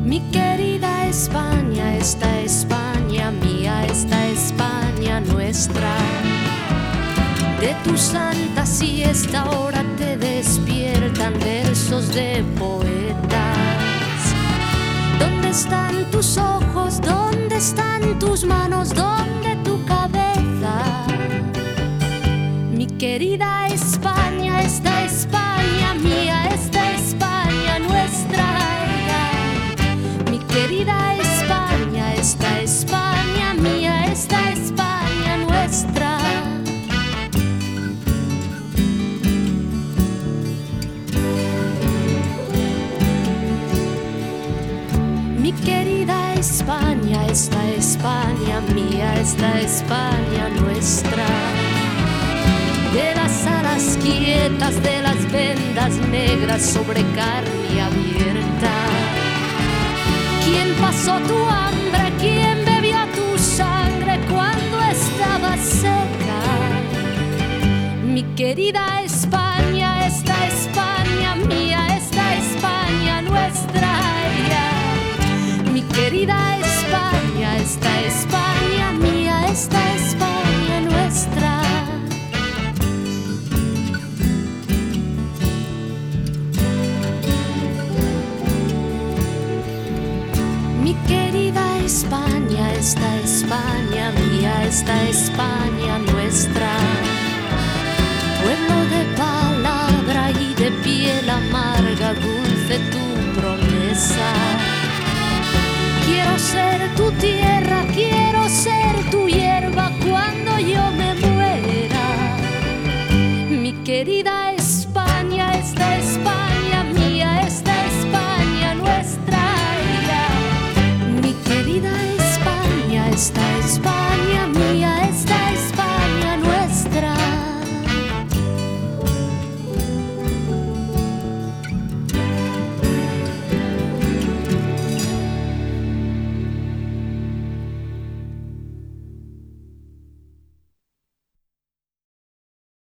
Mi querida España, esta España mía, esta España nuestra. De tu santa siesta ahora te despiertan versos de poetas. ¿Dónde están tus ojos? ¿Dónde están tus manos? ¿Dónde tu cabeza? Mi querida España, esta España mía, esta España nuestra. Mi querida España, esta España mía, esta España nuestra. Mi querida España, esta España mía, esta España nuestra. De las alas quietas, de las vendas negras sobre carne abierta. ¿Quién pasó tu hambre? ¿Quién bebió tu sangre cuando estaba seca? Mi querida España, esta España mía, esta España nuestra. Mi querida España, esta España mía, esta España nuestra. Mi querida España, esta España mía, esta España nuestra. Pueblo de palabra y de piel amarga, dulce tu promesa. Quiero ser tu tierra, quiero ser tu hierba cuando yo me muera. Mi querida España, esta España mía, esta España nuestra. Mi querida España, esta España.